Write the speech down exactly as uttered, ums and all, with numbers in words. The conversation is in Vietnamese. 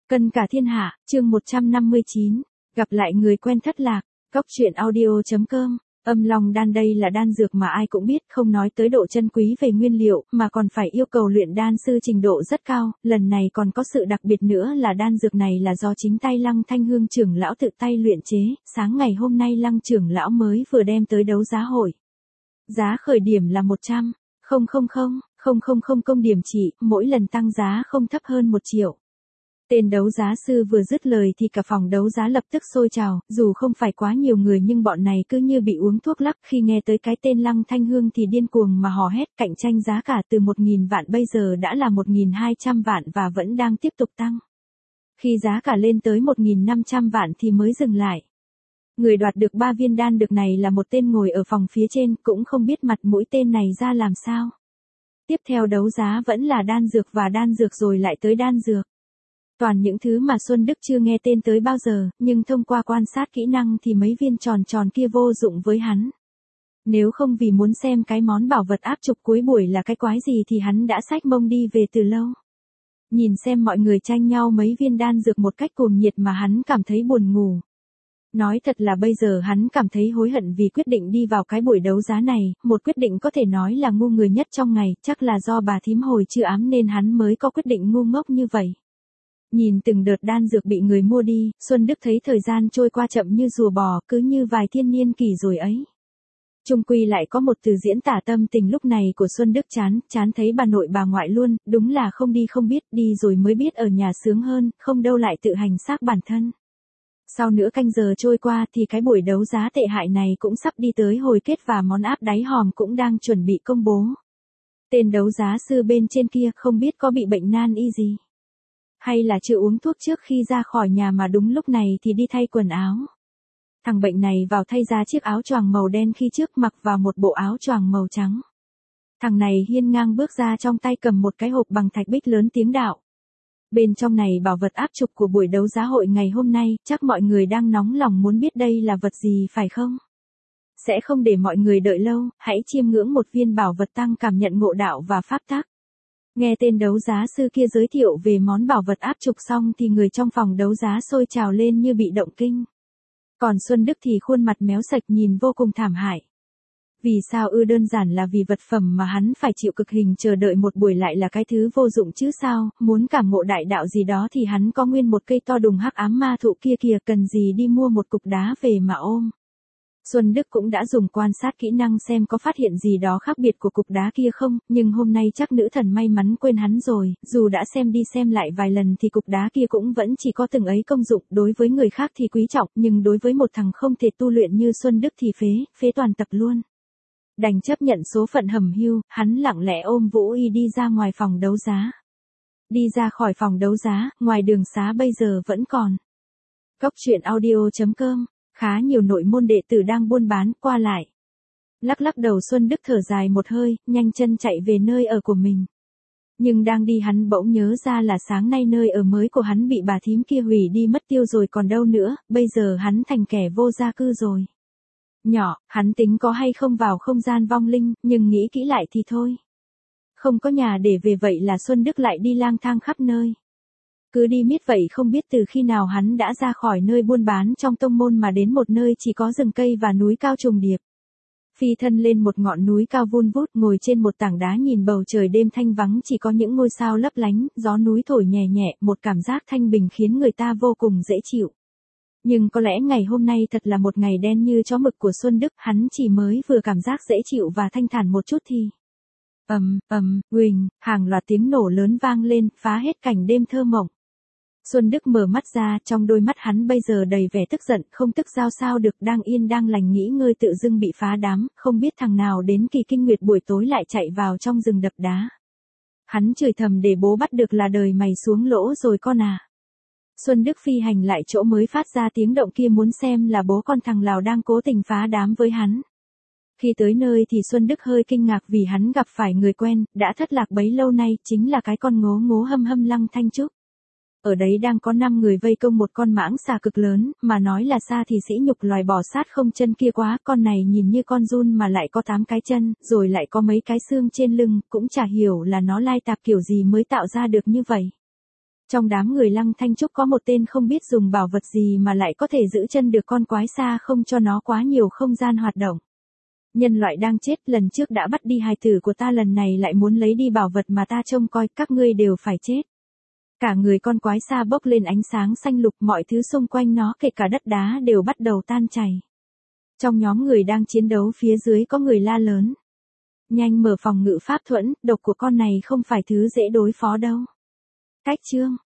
Cân cả thiên hạ, chương một trăm năm mươi chín. Gặp lại người quen thất lạc. Cốc truyện audio.com. Âm long đan đây là đan dược mà ai cũng biết, không nói tới độ chân quý về nguyên liệu, mà còn phải yêu cầu luyện đan sư trình độ rất cao, lần này còn có sự đặc biệt nữa là đan dược này là do chính tay Lăng Thanh Hương trưởng lão tự tay luyện chế, sáng ngày hôm nay Lăng trưởng lão mới vừa đem tới đấu giá hội. Giá khởi điểm là một trăm nghìn công điểm trị, mỗi lần tăng giá không thấp hơn một triệu. Tên đấu giá sư vừa dứt lời thì cả phòng đấu giá lập tức sôi trào, dù không phải quá nhiều người nhưng bọn này cứ như bị uống thuốc lắc, khi nghe tới cái tên Lăng Thanh Hương thì điên cuồng mà hò hét, cạnh tranh giá cả từ một nghìn vạn bây giờ đã là một nghìn hai trăm vạn và vẫn đang tiếp tục tăng. Khi giá cả lên tới một nghìn năm trăm vạn thì mới dừng lại. Người đoạt được ba viên đan dược này là một tên ngồi ở phòng phía trên, cũng không biết mặt mũi tên này ra làm sao. Tiếp theo đấu giá vẫn là đan dược và đan dược rồi lại tới đan dược. Toàn những thứ mà Xuân Đức chưa nghe tên tới bao giờ, nhưng thông qua quan sát kỹ năng thì mấy viên tròn tròn kia vô dụng với hắn. Nếu không vì muốn xem cái món bảo vật áp trục cuối buổi là cái quái gì thì hắn đã xách mông đi về từ lâu. Nhìn xem mọi người tranh nhau mấy viên đan dược một cách cuồng nhiệt mà hắn cảm thấy buồn ngủ. Nói thật là bây giờ hắn cảm thấy hối hận vì quyết định đi vào cái buổi đấu giá này, một quyết định có thể nói là ngu người nhất trong ngày, chắc là do bà thím hồi chưa ám nên hắn mới có quyết định ngu ngốc như vậy. Nhìn từng đợt đan dược bị người mua đi, Xuân Đức thấy thời gian trôi qua chậm như rùa bò, cứ như vài thiên niên kỷ rồi ấy. Chung quy lại có một từ diễn tả tâm tình lúc này của Xuân Đức chán, chán thấy bà nội bà ngoại luôn, đúng là không đi không biết, đi rồi mới biết ở nhà sướng hơn, không đâu lại tự hành xác bản thân. Sau nửa canh giờ trôi qua thì cái buổi đấu giá tệ hại này cũng sắp đi tới hồi kết và món áp đáy hòm cũng đang chuẩn bị công bố. Tên đấu giá sư bên trên kia không biết có bị bệnh nan y gì. Hay là chưa uống thuốc trước khi ra khỏi nhà mà đúng lúc này thì đi thay quần áo. Thằng bệnh này vào thay ra chiếc áo choàng màu đen khi trước mặc vào một bộ áo choàng màu trắng. Thằng này hiên ngang bước ra trong tay cầm một cái hộp bằng thạch bích lớn tiếng đạo. Bên trong này bảo vật áp trục của buổi đấu giá hội ngày hôm nay, chắc mọi người đang nóng lòng muốn biết đây là vật gì phải không? Sẽ không để mọi người đợi lâu, hãy chiêm ngưỡng một viên bảo vật tăng cảm nhận ngộ đạo và pháp tắc. Nghe tên đấu giá sư kia giới thiệu về món bảo vật áp trục xong thì người trong phòng đấu giá sôi trào lên như bị động kinh. Còn Xuân Đức thì khuôn mặt méo sạch nhìn vô cùng thảm hại. Vì sao ư? Đơn giản là vì vật phẩm mà hắn phải chịu cực hình chờ đợi một buổi lại là cái thứ vô dụng chứ sao, muốn cảm ngộ đại đạo gì đó thì hắn có nguyên một cây to đùng hắc ám ma thụ kia kìa, cần gì đi mua một cục đá về mà ôm. Xuân Đức cũng đã dùng quan sát kỹ năng xem có phát hiện gì đó khác biệt của cục đá kia không, nhưng hôm nay chắc nữ thần may mắn quên hắn rồi, dù đã xem đi xem lại vài lần thì cục đá kia cũng vẫn chỉ có từng ấy công dụng, đối với người khác thì quý trọng, nhưng đối với một thằng không thể tu luyện như Xuân Đức thì phế, phế toàn tập luôn. Đành chấp nhận số phận hầm hưu, hắn lặng lẽ ôm Vũ Y đi ra ngoài phòng đấu giá. Đi ra khỏi phòng đấu giá, ngoài đường xá bây giờ vẫn còn. Cốc truyện audio.com. Khá nhiều nội môn đệ tử đang buôn bán, qua lại. Lắc lắc đầu Xuân Đức thở dài một hơi, nhanh chân chạy về nơi ở của mình. Nhưng đang đi hắn bỗng nhớ ra là sáng nay nơi ở mới của hắn bị bà thím kia hủy đi mất tiêu rồi còn đâu nữa, bây giờ hắn thành kẻ vô gia cư rồi. Nhỏ, hắn tính có hay không vào không gian vong linh, nhưng nghĩ kỹ lại thì thôi. Không có nhà để về vậy là Xuân Đức lại đi lang thang khắp nơi. Cứ đi miết vậy không biết từ khi nào hắn đã ra khỏi nơi buôn bán trong tông môn mà đến một nơi chỉ có rừng cây và núi cao trùng điệp. Phi thân lên một ngọn núi cao vun vút, ngồi trên một tảng đá nhìn bầu trời đêm thanh vắng chỉ có những ngôi sao lấp lánh, gió núi thổi nhẹ nhẹ, một cảm giác thanh bình khiến người ta vô cùng dễ chịu. Nhưng có lẽ ngày hôm nay thật là một ngày đen như chó mực của Xuân Đức, hắn chỉ mới vừa cảm giác dễ chịu và thanh thản một chút thì... ầm ầm, huỳnh, hàng loạt tiếng nổ lớn vang lên, phá hết cảnh đêm thơ mộng. Xuân Đức mở mắt ra, trong đôi mắt hắn bây giờ đầy vẻ tức giận, không tức giao sao được, đang yên đang lành nghỉ ngơi tự dưng bị phá đám, không biết thằng nào đến kỳ kinh nguyệt buổi tối lại chạy vào trong rừng đập đá. Hắn chửi thầm để bố bắt được là đời mày xuống lỗ rồi con à. Xuân Đức phi hành lại chỗ mới phát ra tiếng động kia muốn xem là bố con thằng Lào đang cố tình phá đám với hắn. Khi tới nơi thì Xuân Đức hơi kinh ngạc vì hắn gặp phải người quen, đã thất lạc bấy lâu nay, chính là cái con ngố ngố hâm hâm Lăng Thanh Trúc. Ở đấy đang có năm người vây công một con mãng xà cực lớn, mà nói là xa thì sỉ nhục loài bò sát không chân kia quá, con này nhìn như con giun mà lại có tám cái chân, rồi lại có mấy cái xương trên lưng, cũng chả hiểu là nó lai tạp kiểu gì mới tạo ra được như vậy. Trong đám người Lăng Thanh Trúc có một tên không biết dùng bảo vật gì mà lại có thể giữ chân được con quái xa không cho nó quá nhiều không gian hoạt động. Nhân loại đang chết, lần trước đã bắt đi hài tử của ta, lần này lại muốn lấy đi bảo vật mà ta trông coi, các ngươi đều phải chết. Cả người con quái xa bốc lên ánh sáng xanh lục, mọi thứ xung quanh nó kể cả đất đá đều bắt đầu tan chảy. Trong nhóm người đang chiến đấu phía dưới có người la lớn. Nhanh mở phòng ngự pháp thuẫn, độc của con này không phải thứ dễ đối phó đâu. Cách chương